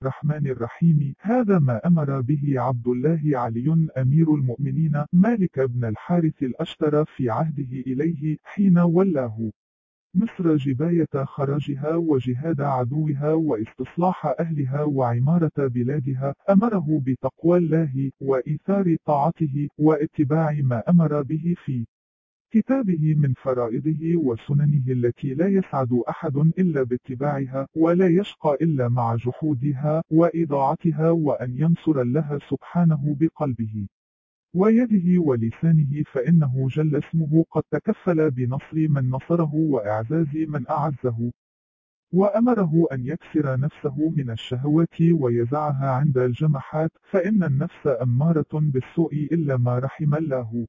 الرحمن الرحيم. هذا ما أمر به عبد الله علي أمير المؤمنين مالك بن الحارث الأشتر في عهده إليه حين ولاه مصر جباية خراجها وجهاد عدوها واستصلاح أهلها وعمارة بلادها. أمره بتقوى الله وإيثار طاعته واتباع ما أمر به في كتابه من فرائضه وسننه التي لا يسعد أحد إلا باتباعها ولا يشقى إلا مع جحودها وإضاعتها، وأن ينصر الله سبحانه بقلبه ويده ولسانه، فإنه جل اسمه قد تكفل بنصر من نصره وإعزاز من أعزه. وأمره أن يكسر نفسه من الشهوات ويزعها عند الجمحات، فإن النفس أمارة بالسوء إلا ما رحم الله.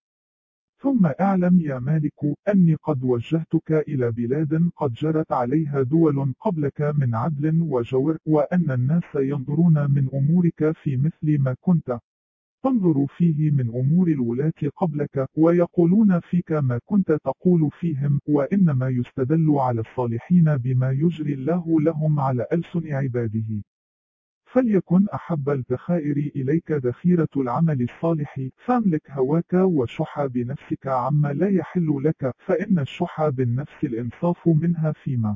ثم اعلم يا مالك أني قد وجهتك إلى بلاد قد جرت عليها دول قبلك من عدل وجور، وأن الناس ينظرون من أمورك في مثل ما كنت تنظر فيه من أمور الولاة قبلك، ويقولون فيك ما كنت تقول فيهم، وإنما يستدل على الصالحين بما يجري الله لهم على ألسن عباده. فليكن أحب الذخائر إليك ذخيرة العمل الصالح، فاملك هواك وشح بنفسك عما لا يحل لك، فإن الشح بالنفس الإنصاف منها فيما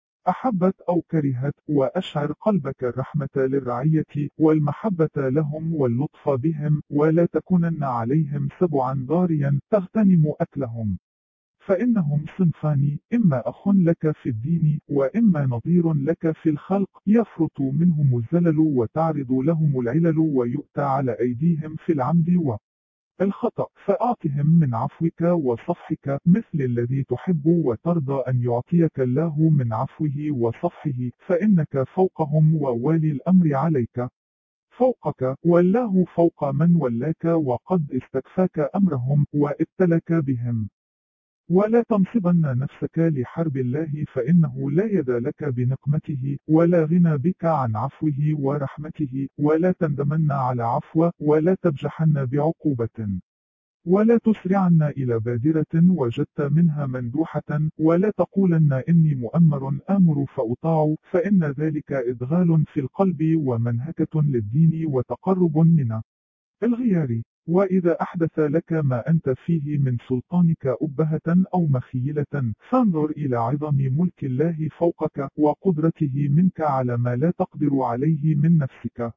أحبت أو كرهت، وأشعر قلبك الرحمة للرعية والمحبة لهم واللطف بهم، ولا تكونن عليهم سبعا ضاريا تغتنم أكلهم. فإنهم صنفان، إما أخ لك في الدين وإما نظير لك في الخلق، يفرط منهم الزلل وتعرض لهم العلل ويؤتى على أيديهم في العمد الخطأ، فأعطهم من عفوك وصفحك مثل الذي تحب وترضى أن يعطيك الله من عفوه وصفحه، فإنك فوقهم ووالي الأمر عليك فوقك، والله فوق من ولاك وقد استكفاك أمرهم وابتلك بهم. ولا تنصبن نفسك لحرب الله، فإنه لا يد لك بنقمته ولا غنى بك عن عفوه ورحمته، ولا تندمن على عفو ولا تبجحن بعقوبة، ولا تسرعن إلى بادرة وجدت منها مندوحة، ولا تقولن إني مؤمر آمر فأطاع، فإن ذلك إدغال في القلب ومنهكة للدين وتقرب من الغيار. وإذا أحدث لك ما أنت فيه من سلطانك أبهة أو مخيلة، فانظر إلى عظم ملك الله فوقك وقدرته منك على ما لا تقدر عليه من نفسك،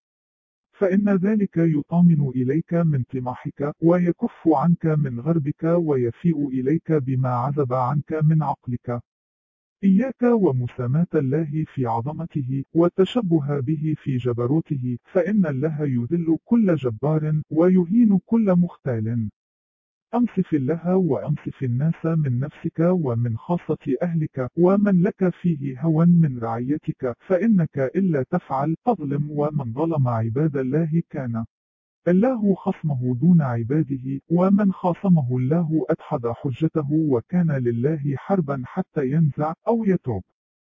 فإن ذلك يطامن إليك من طماحك ويكف عنك من غربك ويفيء إليك بما عزب عنك من عقلك. إياك ومساماة الله في عظمته والتشبه به في جبروته، فإن الله يذل كل جبار ويهين كل مختال. أنصف الله وأنصف الناس من نفسك ومن خاصة أهلك ومن لك فيه هوى من رعيتك، فإنك إلا تفعل تظلم، ومن ظلم عباد الله كان الله خصمه دون عباده، ومن خاصمه الله أدحض حجته وكان لله حربا حتى ينزع أو يتوب.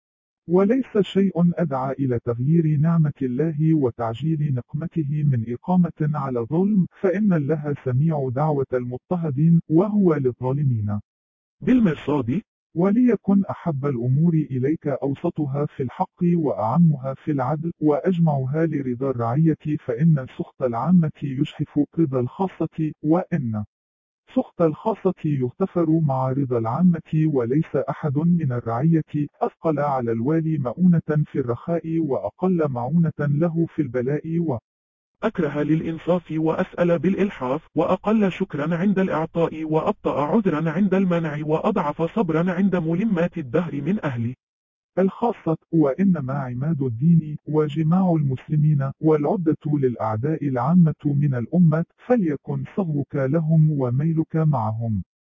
وليس شيء أدعى إلى تغيير نعمة الله وتعجيل نقمته من إقامة على ظلم، فإن الله سميع دعوة المضطهدين وهو للظالمين بالمرصاد. وليكن أحب الأمور إليك أوسطها في الحق وأعمها في العدل وأجمعها لرضا الرعية، فإن سخط العامة يجحف رضا الخاصة، وإن سخط الخاصة يغتفر مع رضا العامة، وليس أحد من الرعية أثقل على الوالي مؤونة في الرخاء وأقل معونة له في البلاء، أكره للإنصاف وأسأل بالإلحاف، وأقل شكرا عند الإعطاء وأبطأ عذرا عند المنع، وأضعف صبرا عند ملمات الدهر من أهل الخاصة. وإنما عماد الدين وجماع المسلمين والعدة للأعداء العامة من الأمة، فليكن صغرك لهم وميلك معهم.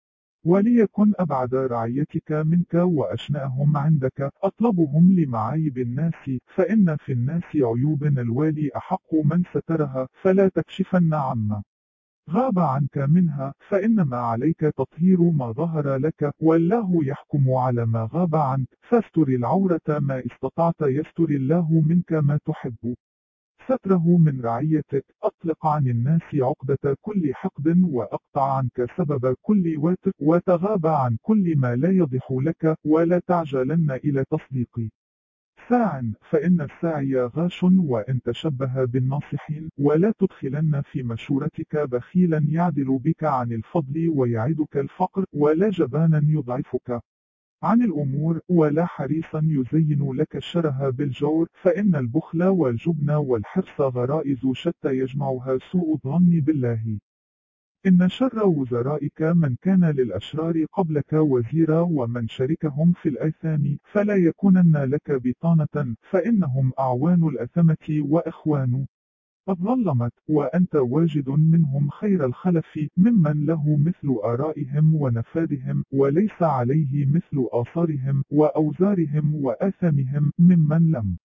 وليكن أبعد رعيتك منك وأشنأهم عندك أطلبهم لمعايب الناس، فإن في الناس عيوب الوالي أحق من سترها، فلا تكشفن عما غاب عنك منها، فإنما عليك تطهير ما ظهر لك، والله يحكم على ما غاب عنك، فاستر العورة ما استطعت يستر الله منك ما تحب ستره من رعيتك. أطلق عن الناس عقدة كل حقد، وأقطع عنك سبب كل واتق، وتغاب عن كل ما لا يضح لك، ولا تعجلن إلى تصديقي. ساع، فإن الساعي غاش، وإن تشبه بالناصحين، ولا تدخلن في مشورتك بخيلا يعدل بك عن الفضل ويعدك الفقر، ولا جبانا يضعفك عن الأمور، ولا حريصا يزين لك الشره بالجور، فإن البخل والجبن والحرص غرائز شتى يجمعها سوء الظن بالله. إن شر وزرائك من كان للأشرار قبلك وزيرا، ومن شركهم في الآثام فلا يكونن لك بطانة، فإنهم أعوان الأثمة وإخوان الظلمت، وأنت واجد منهم خير الخلف، ممن له مثل آرائهم ونفادهم، وليس عليه مثل آثارهم وأوزارهم وآثامهم، ممن لم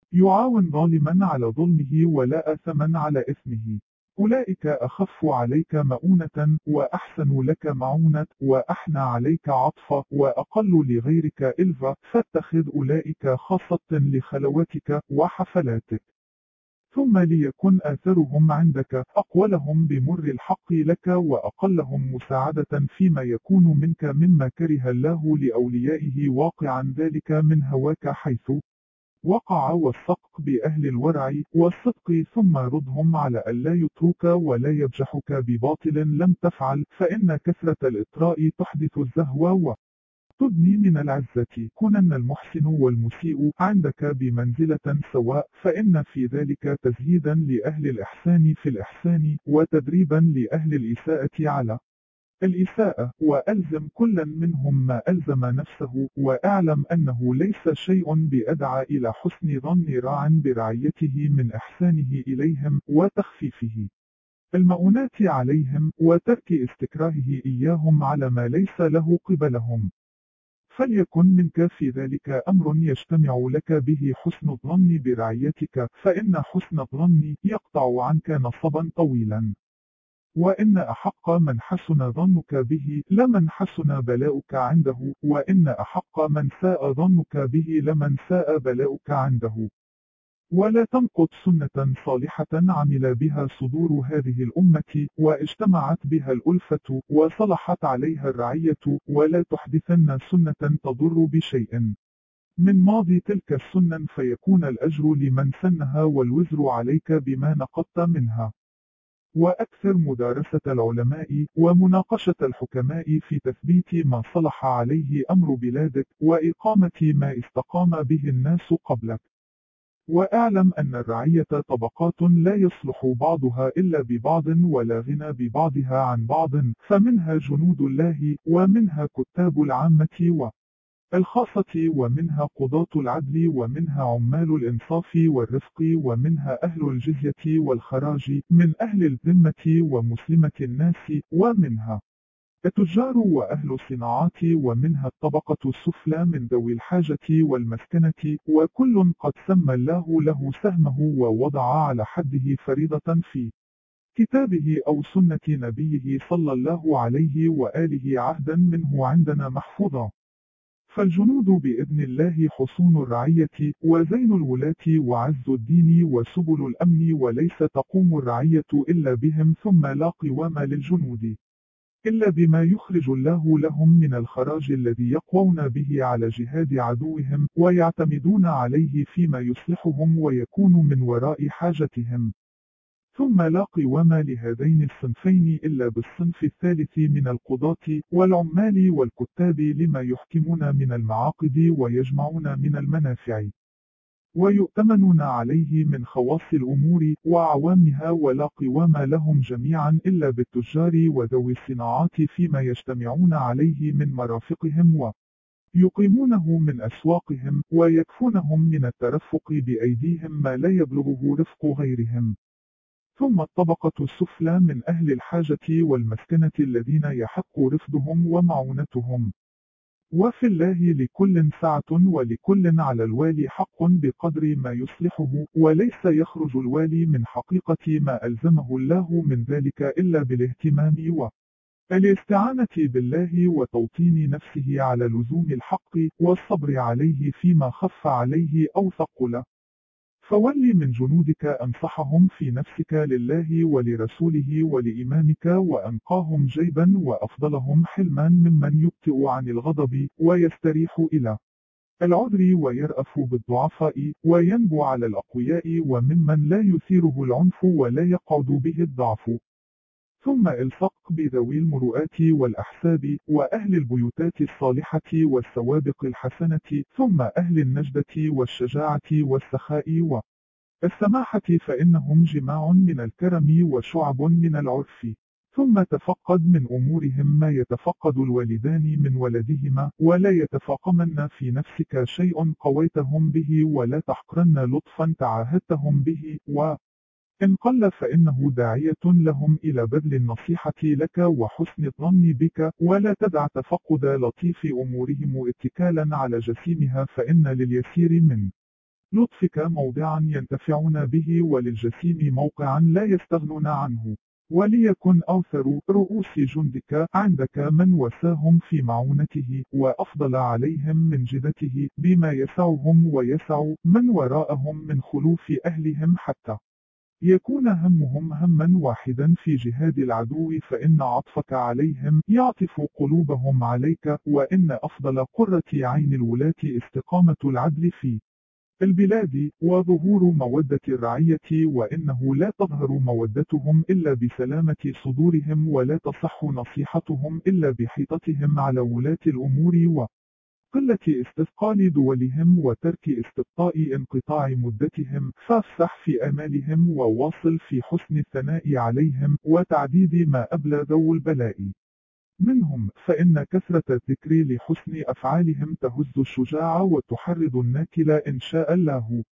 يعاون ظالما على ظلمه ولا آثما على إثمه. أولئك أخف عليك مؤونة، وأحسن لك معونة، وأحنى عليك عطفا، وأقل لغيرك إلفا، فاتخذ أولئك خاصة لخلوتك وحفلاتك. ثم ليكن آثرهم عندك أقولهم بمر الحق لك، وأقلهم مساعدة فيما يكون منك مما كره الله لأوليائه، واقعا ذلك من هواك حيث وقع، والصدق بأهل الورع والصدق، ثم ردهم على ألا يتروك ولا يبجحك بباطل لم تفعل، فإن كثرة الإطراء تحدث الزهو وتدني من العزة. كنن المحسن والمسيء عندك بمنزلة سواء، فإن في ذلك تزهيدا لأهل الإحسان في الإحسان، وتدريبا لأهل الإساءة على الإساءة، وألزم كلا منهم ما ألزم نفسه، وأعلم أنه ليس شيء بأدعى إلى حسن ظن راع برعيته من إحسانه إليهم وتخفيفه المؤونات عليهم، وترك استكراهه إياهم على ما ليس له قبلهم. فليكن منك في ذلك أمر يجتمع لك به حسن الظن برعيتك، فإن حسن الظن يقطع عنك نصبا طويلا. وإن أحق من حسن ظنك به لمن حسن بلاؤك عنده، وإن أحق من ساء ظنك به لمن ساء بلاؤك عنده. ولا تنقض سنة صالحة عمل بها صدور هذه الأمة، واجتمعت بها الألفة، وصلحت عليها الرعية، ولا تحدثن سنة تضر بشيء من ماضي تلك السنن، فيكون الأجر لمن سنها والوزر عليك بما نقضت منها. وأكثر مدارسة العلماء ومناقشة الحكماء في تثبيت ما صلح عليه أمر بلادك، وإقامة ما استقام به الناس قبلك. وأعلم أن الرعية طبقات لا يصلح بعضها إلا ببعض، ولا غنى ببعضها عن بعض، فمنها جنود الله، ومنها كتاب العامة الخاصة، ومنها قضاة العدل، ومنها عمال الإنصاف والرفق، ومنها أهل الجزية والخراج من أهل الذمة ومسلمة الناس، ومنها التجار وأهل الصناعات، ومنها الطبقة السفلى من ذوي الحاجة والمسكنة، وكل قد سمى الله له سهمه، ووضع على حده فريضة في كتابه أو سنة نبيه صلى الله عليه وآله عهدا منه عندنا محفوظا. فالجنود بإذن الله حصون الرعية، وزين الولاة وعز الدين وسبل الأمن، وليس تقوم الرعية إلا بهم، ثم لا قوام للجنود إلا بما يخرج الله لهم من الخراج الذي يقوون به على جهاد عدوهم، ويعتمدون عليه فيما يصلحهم ويكون من وراء حاجتهم. ثم لا قوام لهذين الصنفين إلا بالصنف الثالث من القضاة والعمال والكتاب، لما يحكمون من المعاقد ويجمعون من المنافع، ويؤتمنون عليه من خواص الأمور وعوامها. ولا قوام لهم جميعا إلا بالتجار وذوي الصناعات، فيما يجتمعون عليه من مرافقهم ويقيمونه من أسواقهم، ويكفونهم من الترفق بأيديهم ما لا يبلغه رفق غيرهم. ثم الطبقة السفلى من أهل الحاجة والمسكنة، الذين يحق رفدهم ومعونتهم. وفي الله لكل سعة، ولكل على الوالي حق بقدر ما يصلحه، وليس يخرج الوالي من حقيقة ما ألزمه الله من ذلك إلا بالاهتمام والاستعانة بالله، وتوطين نفسه على لزوم الحق، والصبر عليه فيما خف عليه أو ثقل. فول من جنودك أنصحهم في نفسك لله ولرسوله ولإمامك، وأنقاهم جيبا وأفضلهم حلما، ممن يبتئ عن الغضب ويستريح إلى العذر ويرأف بالضعفاء وينبو على الأقوياء وممن لا يثيره العنف ولا يقعد به الضعف. ثم الصق بذوي المروءات والأحساب وأهل البيوتات الصالحة والسوابق الحسنة ثم أهل النجدة والشجاعة والسخاء والسماحة فإنهم جماع من الكرم وشعب من العرف. ثم تفقد من أمورهم ما يتفقد الوالدان من ولدهما ولا يتفاقمن في نفسك شيء قويتهم به ولا تحقرن لطفا تعاهدتهم به إن قل فإنه داعية لهم إلى بذل النصيحة لك وحسن الظن بك ولا تدع تفقد لطيف أمورهم اتكالا على جسيمها فإن لليسير من لطفك موضعا ينتفعون به وللجسيم موقعا لا يستغنون عنه. وليكن أوثر رؤوس جندك عندك من وساهم في معونته وأفضل عليهم من جدته بما يسعهم ويسع من وراءهم من خلوف أهلهم حتى يكون همهم هما واحدا في جهاد العدو فإن عطفك عليهم يعطف قلوبهم عليك وإن أفضل قرة عين الولاة استقامة العدل في البلاد وظهور مودة الرعية وإنه لا تظهر مودتهم إلا بسلامة صدورهم ولا تصح نصيحتهم إلا بحيطتهم على ولاة الأمور قلة استثقال دولهم وترك استبطاء انقطاع مدتهم فافسح في آمالهم وواصل في حسن الثناء عليهم وتعديد ما أبلى ذو البلاء منهم فإن كثرة الذكر لحسن أفعالهم تهز الشجاع وتحرض الناكل إن شاء الله.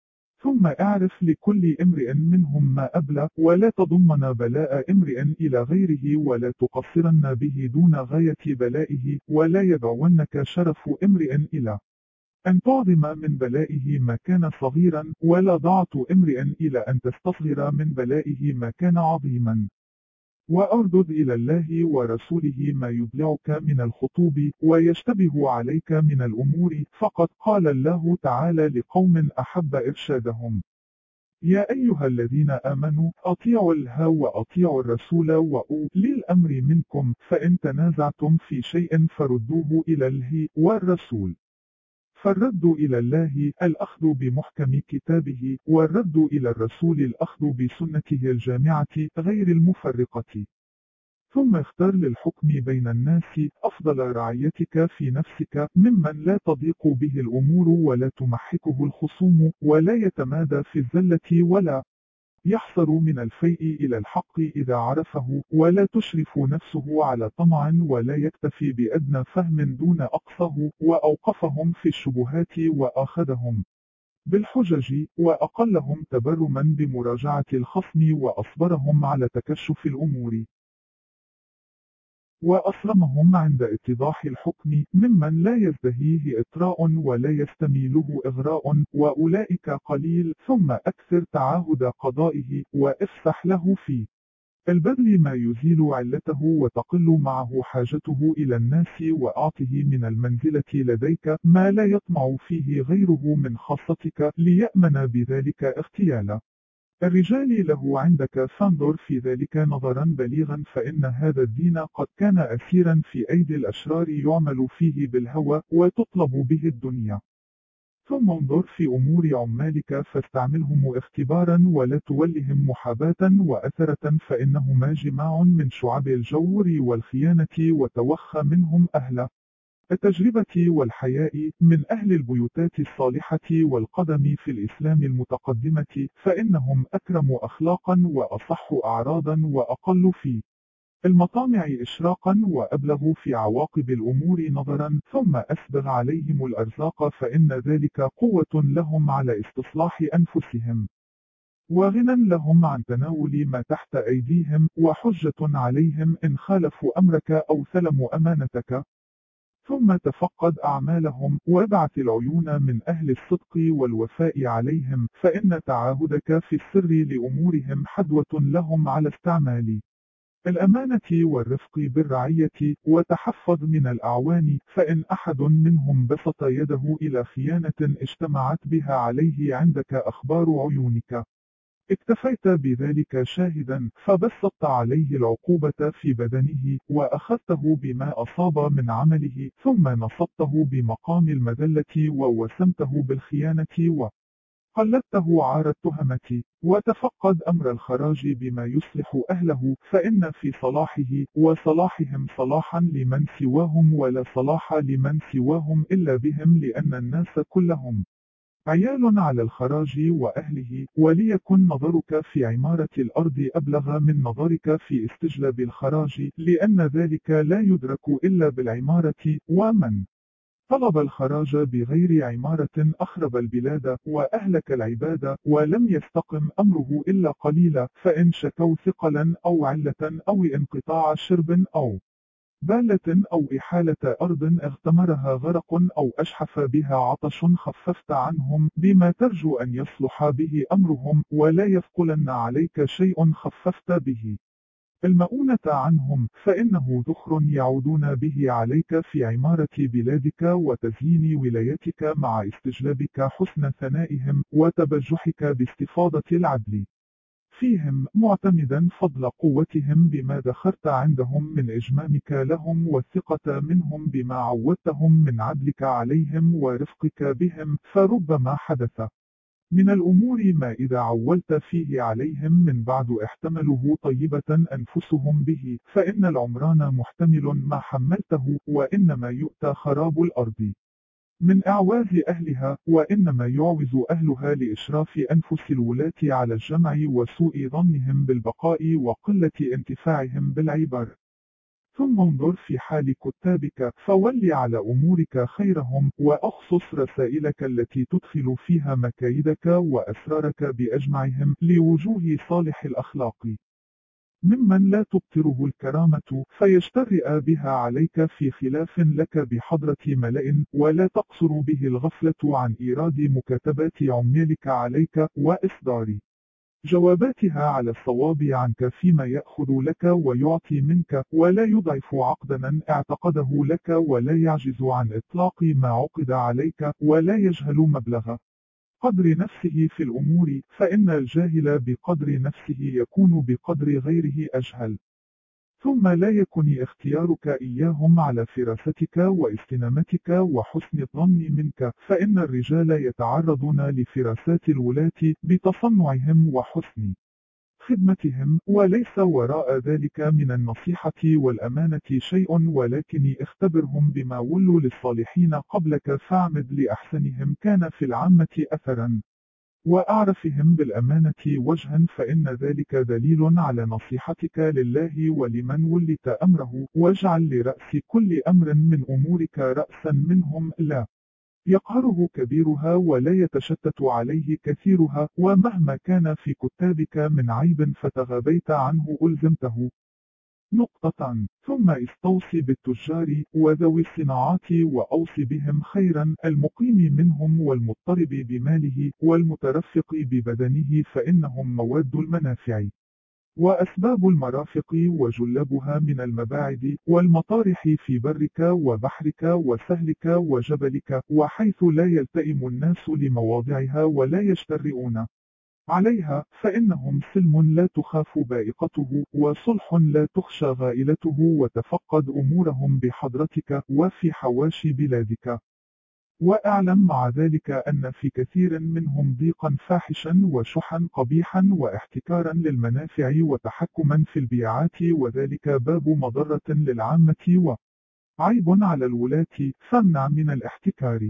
ثم اعرف لكل امرئ منهم ما أبلى ولا تضمن بلاء امرئ إلى غيره ولا تقصرن به دون غاية بلائه ولا يدعونك شرف امرئ إلى أن تعظم من بلائه ما كان صغيرا ولا ضعت امرئ إلى أن تستصغر من بلائه ما كان عظيما. وأردد إلى الله ورسوله ما يبلعك من الخطوب ويشتبه عليك من الأمور فقد قال الله تعالى لقوم أحب إرشادهم يا أيها الذين آمنوا أطيعوا الله وأطيعوا الرسول وأولي الأمر منكم فإن تنازعتم في شيء فردوه إلى الله والرسول. فالرد إلى الله الأخذ بمحكم كتابه والرد إلى الرسول الأخذ بسنته الجامعة غير المفرقة. ثم اختر للحكم بين الناس أفضل رعيتك في نفسك ممن لا تضيق به الأمور ولا تمحكه الخصوم ولا يتمادى في الزلة ولا يحصر من الفيء إلى الحق إذا عرفه ولا تشرف نفسه على طمع ولا يكتفي بأدنى فهم دون أقصاه وأوقفهم في الشبهات وآخذهم بالحجج وأقلهم تبرما بمراجعة الخصم وأصبرهم على تكشف الأمور وأصرمهم عند اتضاح الحكم ممن لا يزدهيه إطراء ولا يستميله إغراء وأولئك قليل. ثم أكثر تعاهد قضائه وافسح له في البذل ما يزيل علته وتقل معه حاجته إلى الناس وأعطه من المنزلة لديك ما لا يطمع فيه غيره من خاصتك ليأمن بذلك اغتيالا الرجال له عندك فانظر في ذلك نظرا بليغا فإن هذا الدين قد كان أسيرا في أيدي الأشرار يعمل فيه بالهوى وتطلب به الدنيا. ثم انظر في أمور عمالك فاستعملهم اختبارا ولا تولهم محاباة وأثرة فإنهما جماع من شعب الجور والخيانة وتوخى منهم أهل التجربة والحياء من أهل البيوتات الصالحة والقدم في الإسلام المتقدمة فإنهم أكرم أخلاقا وأصح أعراضا وأقل في المطامع إشراقا وأبلغ في عواقب الأمور نظرا ثم أسبغ عليهم الأرزاق فإن ذلك قوة لهم على استصلاح أنفسهم وغنى لهم عن تناول ما تحت أيديهم وحجة عليهم إن خالفوا أمرك أو ثلموا أمانتك. ثم تفقد أعمالهم وابعث العيون من أهل الصدق والوفاء عليهم فإن تعاهدك في السر لأمورهم حدوة لهم على استعمال الأمانة والرفق بالرعية وتحفظ من الأعوان فإن أحد منهم بسط يده إلى خيانة اجتمعت بها عليه عندك أخبار عيونك اكتفيت بذلك شاهدا فبسطت عليه العقوبة في بدنه وأخذته بما أصاب من عمله ثم نصبته بمقام المذلة ووسمته بالخيانة وقلدته عار التهمة وتفقد أمر الخراج بما يصلح أهله فإن في صلاحه وصلاحهم صلاحا لمن سواهم ولا صلاح لمن سواهم إلا بهم لأن الناس كلهم عيال على الخراج وأهله وليكن نظرك في عمارة الأرض أبلغ من نظرك في استجلاب الخراج لأن ذلك لا يدرك إلا بالعمارة ومن طلب الخراج بغير عمارة أخرب البلاد وأهلك العباد ولم يستقم أمره إلا قليلا فإن شكوا ثقلا أو علة أو انقطاع شرب أو بالة أو إحالة أرض اغتمرها غرق أو أشحف بها عطش خففت عنهم بما ترجو أن يصلح به أمرهم ولا يثقلن عليك شيء خففت به المؤونة عنهم فإنه ذخر يعودون به عليك في عمارة بلادك وتزيين ولايتك مع استجلابك حسن ثنائهم وتبجحك باستفاضة العدل فيهم معتمدا فضل قوتهم بما دخرت عندهم من إجمامك لهم والثقة منهم بما عودتهم من عدلك عليهم ورفقك بهم فربما حدث من الأمور ما إذا عولت فيه عليهم من بعد احتمله طيبة أنفسهم به فإن العمران محتمل ما حملته وإنما يؤتى خراب الأرض من إعواز أهلها وإنما يعوز أهلها لإشراف أنفس الولاة على الجمع وسوء ظنهم بالبقاء وقلة انتفاعهم بالعبر ثم انظر في حال كتابك فول على أمورك خيرهم وأخصص رسائلك التي تدخل فيها مكايدك وأسرارك بأجمعهم لوجوه صالح الأخلاق ممن لا تبطره الكرامة فيجترئ بها عليك في خلاف لك بحضرة ملأ ولا تقصر به الغفلة عن إيراد مكاتبات عمالك عليك وإصدار جواباتها على الصواب عنك فيما يأخذ لك ويعطي منك ولا يضعف عقدا اعتقده لك ولا يعجز عن إطلاق ما عقد عليك ولا يجهل مبلغ قدر نفسه في الأمور فإن الجاهل بقدر نفسه يكون بقدر غيره أجهل ثم لا يكن اختيارك إياهم على فراستك واستنامتك وحسن الظن منك فإن الرجال يتعرضون لفراسات الولاة بتصنعهم وحسن خدمتهم وليس وراء ذلك من النصيحة والأمانة شيء ولكن اختبرهم بما ولوا للصالحين قبلك فاعمد لأحسنهم كان في العامة أثرا وأعرفهم بالأمانة وجها فإن ذلك دليل على نصيحتك لله ولمن ولت أمره واجعل لرأس كل أمر من أمورك رأسا منهم لا يقهره كبيرها ولا يتشتت عليه كثيرها ومهما كان في كتابك من عيب فتغابيت عنه ألزمته نقطة ثم استوصي بالتجار وذوي الصناعات وأوصي بهم خيرا المقيم منهم والمضطرب بماله والمترفق ببدنه فإنهم مواد المنافع وأسباب المرافق وجلبها من المباعد والمطارح في برك وبحرك وسهلك وجبلك وحيث لا يلتئم الناس لمواضعها ولا يشترئون عليها فإنهم سلم لا تخاف بائقته وصلح لا تخشى غائلته وتفقد أمورهم بحضرتك وفي حواشي بلادك وأعلم مع ذلك أن في كثير منهم ضيقا فاحشا وشحا قبيحا واحتكارا للمنافع وتحكما في البيعات وذلك باب مضرة للعامة وعيب على الولاة فامنع من الاحتكار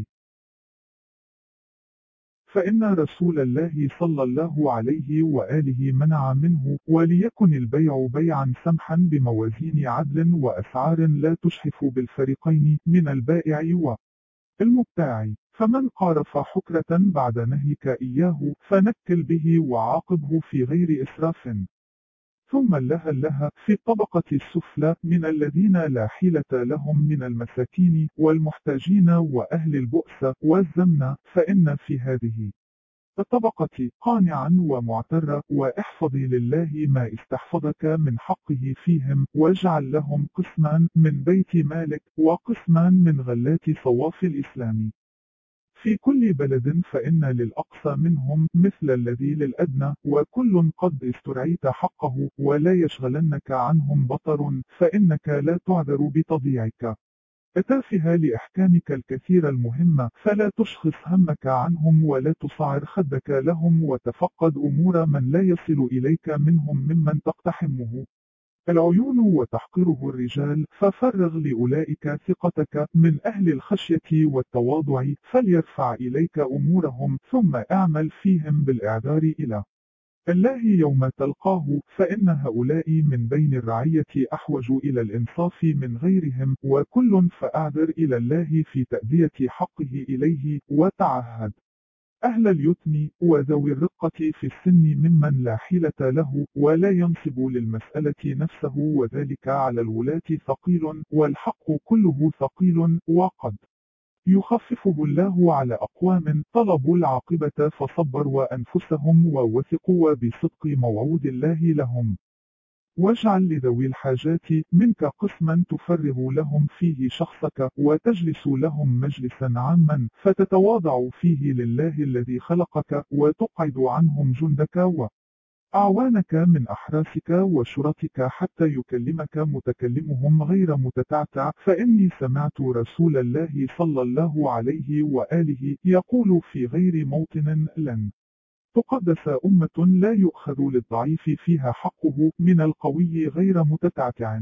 فإن رسول الله صلى الله عليه وآله منع منه وليكن البيع بيعا سمحا بموازين عدل وأسعار لا تشحف بالفريقين من البائع والمبتاع فمن قارف حكرة بعد نهيك إياه فنكل به وعاقبه في غير إسراف ثم لها في الطبقة السفلى من الذين لا حيلة لهم من المساكين والمحتاجين وأهل البؤس والزمن فإن في هذه الطبقة قانعا ومعترا واحفظي لله ما استحفظك من حقه فيهم واجعل لهم قسما من بيت مالك وقسما من غلات صواف الإسلام في كل بلد فإن للأقصى منهم مثل الذي للأدنى، وكل قد استرعيت حقه، ولا يشغلنك عنهم بطر، فإنك لا تعذر بتضييعك. أتافه لإحكامك الكثير المهمة، فلا تشخص همك عنهم ولا تصعر خدك لهم، وتفقد أمور من لا يصل إليك منهم ممن تقتحمه العيون وتحقره الرجال، ففرغ لأولئك ثقتك من أهل الخشية والتواضع، فليرفع إليك أمورهم، ثم اعمل فيهم بالإعذار إلى الله يوم تلقاه، فإن هؤلاء من بين الرعية أحوج إلى الإنصاف من غيرهم، وكل فأعذر إلى الله في تأدية حقه إليه، وتعهد أهل اليتم وذوي الرقة في السن ممن لا حيلة له ولا ينصب للمسألة نفسه، وذلك على الولاة ثقيل، والحق كله ثقيل، وقد يخففه الله على أقوام طلبوا العاقبة فصبروا أنفسهم ووثقوا بصدق موعود الله لهم. واجعل لذوي الحاجات منك قسما تفرغ لهم فيه شخصك، وتجلس لهم مجلسا عاما، فتتواضع فيه لله الذي خلقك، وتقعد عنهم جندك أعوانك من أحراسك وشرطك، حتى يكلمك متكلمهم غير متتعتع، فإني سمعت رسول الله صلى الله عليه وآله يقول في غير موطن: لن تقدس أمة لا يؤخذ للضعيف فيها حقه من القوي غير متتعتع.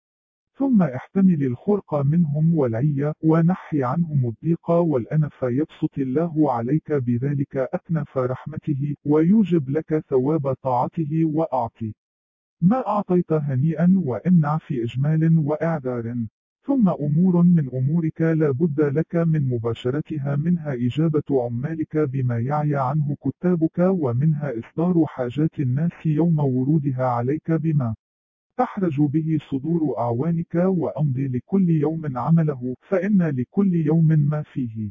ثم احتمل الخرق منهم والعي، ونحي عنهم الضيق والأنف، يبسط الله عليك بذلك أكنف رحمته، ويوجب لك ثواب طاعته، وأعطي ما أعطيت هنيئا، وامنع في إجمال وإعذار. ثم أمور من أمورك لا بد لك من مباشرتها، منها إجابة عمالك بما يعي عنه كتابك، ومنها إصدار حاجات الناس يوم ورودها عليك بما تحرج به صدور أعوانك، وأمضي لكل يوم عمله، فإن لكل يوم ما فيه.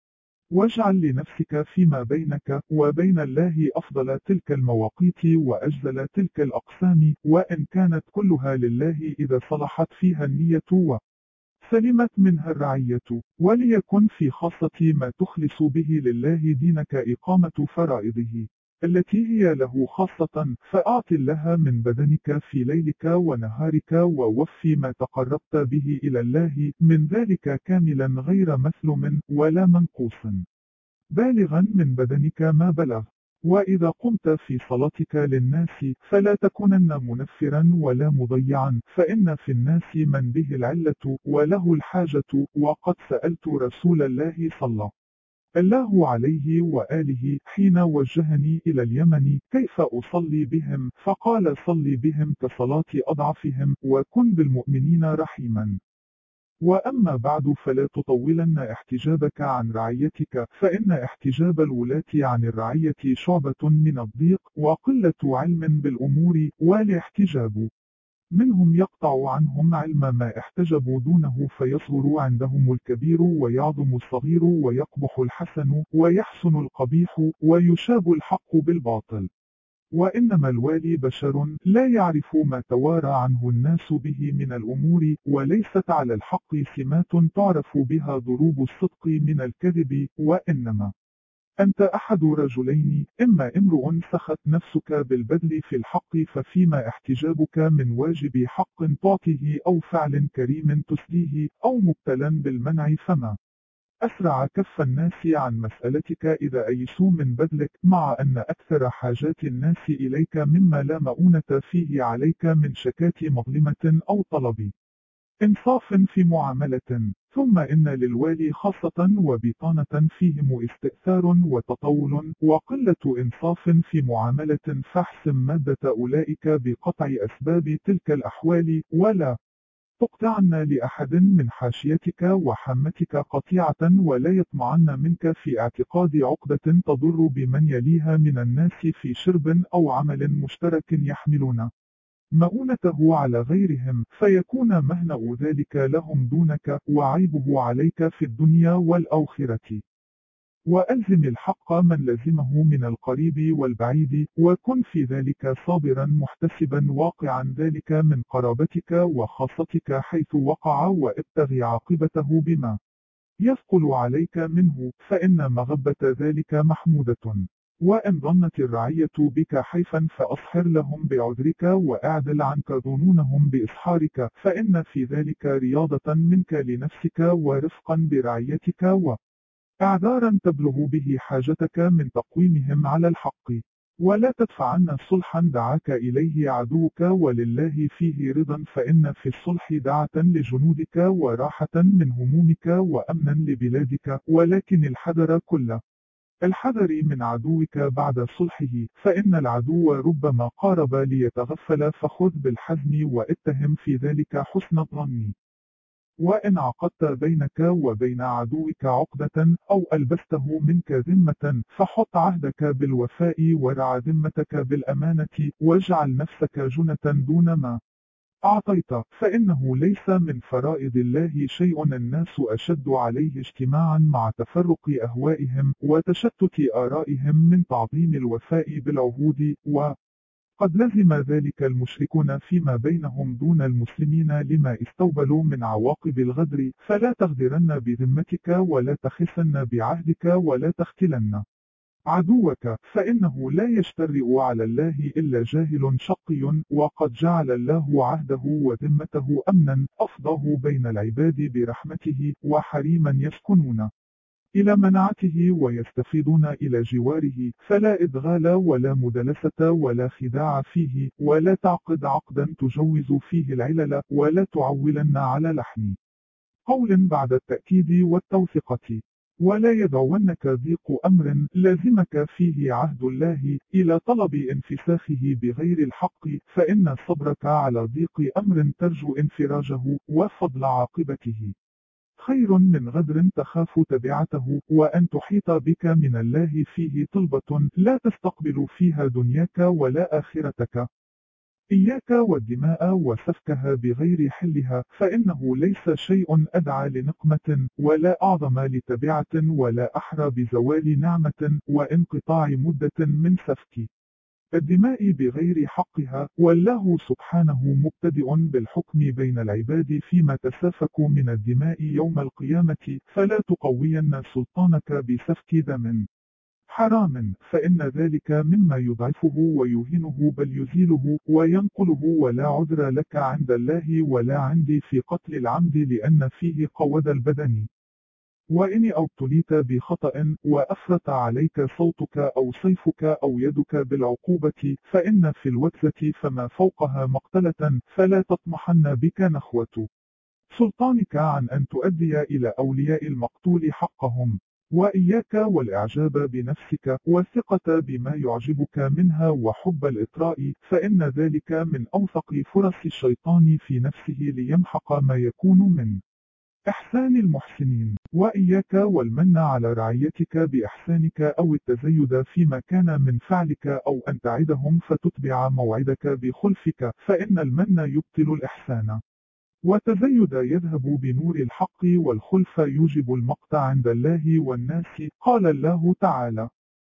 واجعل لنفسك فيما بينك وبين الله أفضل تلك المواقيت وأجزل تلك الأقسام، وإن كانت كلها لله إذا صلحت فيها النية وسلمت منها الرعية، وليكن في خاصة ما تخلص به لله دينك إقامة فرائضه التي هي له خاصة، فأعط لها من بدنك في ليلك ونهارك، ووفي ما تقربت به إلى الله من ذلك كاملا غير مثلم ولا منقوص، بالغا من بدنك ما بلغ. وإذا قمت في صلاتك للناس فلا تكونن منفرا ولا مضيعا، فإن في الناس من به العلة وله الحاجة، وقد سألت رسول الله صلى الله عليه وآله حين وجهني إلى اليمن كيف أصلي بهم، فقال: صلي بهم كصلاة أضعفهم، وكن بالمؤمنين رحيما. وأما بعد، فلا تطولن احتجابك عن رعيتك، فإن احتجاب الولاة عن الرعية شعبة من الضيق وقلة علم بالأمور، والاحتجاب منهم يقطع عنهم علم ما احتجبوا دونه، فيصغر عندهم الكبير ويعظم الصغير، ويقبح الحسن ويحسن القبيح، ويشاب الحق بالباطل. وإنما الوالي بشر لا يعرف ما توارى عنه الناس به من الأمور، وليست على الحق سمات تعرف بها ضروب الصدق من الكذب، وإنما أنت أحد رجلين: إما امرؤ سخت نفسك بالبذل في الحق، ففيما احتجابك من واجب حق تعطيه، أو فعل كريم تسديه، أو مبتلا بالمنع، فما أسرع كف الناس عن مسألتك إذا أيسوا من بذلك، مع أن أكثر حاجات الناس إليك مما لا مؤونة فيه عليك من شكاة مظلمة أو طلب إنصاف في معاملة. ثم إن للوالي خاصة وبطانة فيهم استئثار وتطول وقلة إنصاف في معاملة، فاحسم مادة أولئك بقطع أسباب تلك الأحوال، ولا تقطعن لأحد من حاشيتك وحمتك قطيعة، ولا يطمعن منك في اعتقاد عقدة تضر بمن يليها من الناس في شرب أو عمل مشترك يحملون مؤونته على غيرهم، فيكون مهنأ ذلك لهم دونك، وعيبه عليك في الدنيا والآخرة. وألزم الحق من لزمه من القريب والبعيد، وكن في ذلك صابرا محتسبا واقعا ذلك من قرابتك وخاصتك حيث وقع، وابتغ عاقبته بما يثقل عليك منه، فإن مغبة ذلك محمودة. وإن ظنت الرعية بك حيفا فأصحر لهم بعذرك، وأعدل عنك ظنونهم بإصحارك، فإن في ذلك رياضة منك لنفسك ورفقا برعيتك، وإعذارا تبلغ به حاجتك من تقويمهم على الحق. ولا تدفعن صلحا دعاك إليه عدوك، ولله فيه رضا، فإن في الصلح دعة لجنودك وراحة من همومك وأمنا لبلادك، ولكن الحذر كل الحذر من عدوك بعد صلحه، فإن العدو ربما قارب ليتغفل، فخذ بالحزم واتهم في ذلك حسن الظن. وإن عقدت بينك وبين عدوك عقدة أو ألبسته منك ذمة، فحط عهدك بالوفاء ورع ذمتك بالأمانة، واجعل نفسك جنة دون ما أعطيت، فإنه ليس من فرائض الله شيء الناس أشد عليه اجتماعا مع تفرق أهوائهم وتشتت آرائهم من تعظيم الوفاء بالعهود. وقد لزم ذلك المشركون فيما بينهم دون المسلمين لما استوبلوا من عواقب الغدر، فلا تغدرن بذمتك ولا تخسن بعهدك ولا تختلن عدوك، فإنه لا يجترئ على الله إلا جاهل شقي، وقد جعل الله عهده وذمته أمنا أفضاه بين العباد برحمته، وحريما يسكنون إلى منعته ويستفيدون إلى جواره، فلا إدغال ولا مدلسة ولا خداع فيه، ولا تعقد عقدا تجوز فيه العلل، ولا تعولن على لحن قول بعد التأكيد والتوثقة. ولا يدعونك ضيق أمر لازمك فيه عهد الله إلى طلب انفساخه بغير الحق، فإن صبرك على ضيق أمر ترجو انفراجه وفضل عاقبته خير من غدر تخاف تبعته، وأن تحيط بك من الله فيه طلبة لا تستقبل فيها دنياك ولا آخرتك. إياك والدماء وسفكها بغير حلها، فإنه ليس شيء أدعى لنقمة ولا أعظم لتبعة ولا أحرى بزوال نعمة وانقطاع مدة من سفك الدماء بغير حقها. والله سبحانه مبتدئ بالحكم بين العباد فيما تسافكوا من الدماء يوم القيامة، فلا تقوين سلطانك بسفك دم حرام، فإن ذلك مما يضعفه ويهينه بل يزيله وينقله، ولا عذر لك عند الله ولا عندي في قتل العمد، لأن فيه قود البدن. وإن ابتليت بخطأ وأفرط عليك صوتك أو سيفك أو يدك بالعقوبة، فإن في الوكزة فما فوقها مقتلة، فلا تطمحن بك نخوة سلطانك عن أن تؤدي إلى أولياء المقتول حقهم. وإياك والإعجاب بنفسك والثقة بما يعجبك منها وحب الإطراء، فإن ذلك من أوثق فرص الشيطان في نفسه ليمحق ما يكون من إحسان المحسنين. وإياك والمن على رعيتك بإحسانك أو التزيد فيما كان من فعلك، أو أن تعدهم فتتبع موعدك بخلفك، فإن المن يبطل الإحسان والتزيد يذهب بنور الحق، والخلف يوجب المقت عند الله والناس. قال الله تعالى: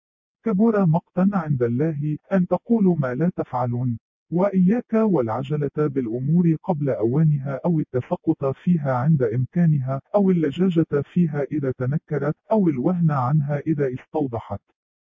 كبر مقتا عند الله أن تقولوا ما لا تفعلون. وإياك والعجلة بالأمور قبل أوانها، أو التسقط فيها عند إمكانها، أو اللجاجة فيها إذا تنكرت، أو الوهن عنها إذا استوضحت.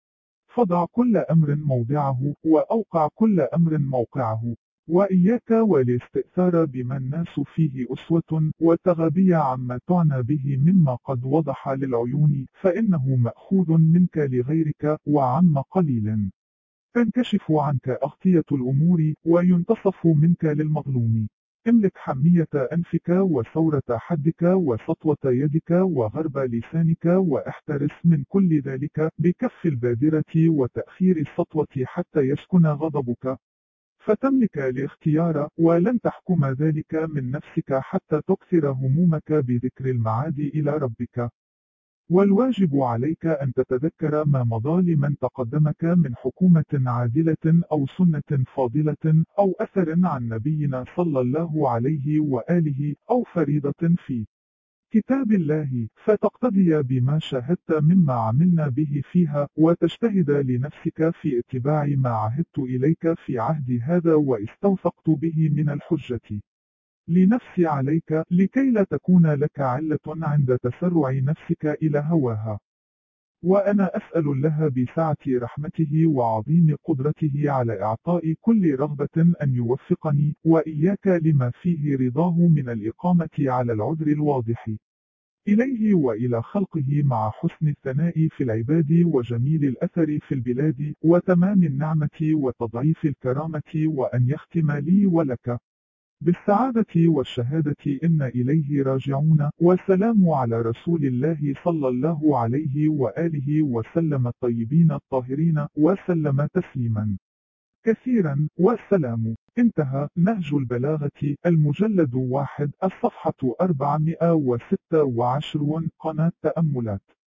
فضع كل أمر موضعه، وأوقع كل أمر موقعه. وإياك والاستئثار بما الناس فيه أسوة، والتغبي عما تعنى به مما قد وضح للعيون، فإنه مأخوذ منك لغيرك وعم قليل تنكشف عنك أغطية الأمور، وينتصف منك للمظلوم. املك حمية أنفك وثورة حدك وسطوة يدك وغرب لسانك، واحترس من كل ذلك بكف البادرة وتأخير السطوة حتى يسكن غضبك، فتملك الاختيار، ولن تحكم ذلك من نفسك حتى تكثر همومك بذكر المعاد إلى ربك. والواجب عليك أن تتذكر ما مضى لمن تقدمك من حكومة عادلة أو سنة فاضلة أو أثر عن نبينا صلى الله عليه وآله أو فريضة في كتاب الله، فتقتدي بما شاهدت مما عملنا به فيها، وتجتهد لنفسك في اتباع ما عهدت إليك في عهد هذا واستوثقت به من الحجة. لنفسي عليك لكي لا تكون لك علة عند تسرع نفسك إلى هواها. وأنا أسأل الله بسعة رحمته وعظيم قدرته على إعطاء كل رغبة أن يوفقني وإياك لما فيه رضاه من الإقامة على العذر الواضح إليه وإلى خلقه مع حسن الثناء في العباد وجميل الأثر في البلاد وتمام النعمة وتضعيف الكرامة وأن يختم لي ولك بالسعادة والشهادة إن إليه راجعون. والسلام على رسول الله صلى الله عليه وآله وسلم الطيبين الطاهرين وسلم تسليما كثيرا. والسلام. انتهى نهج البلاغة المجلد 1 الصفحة 426 قناة تأملات.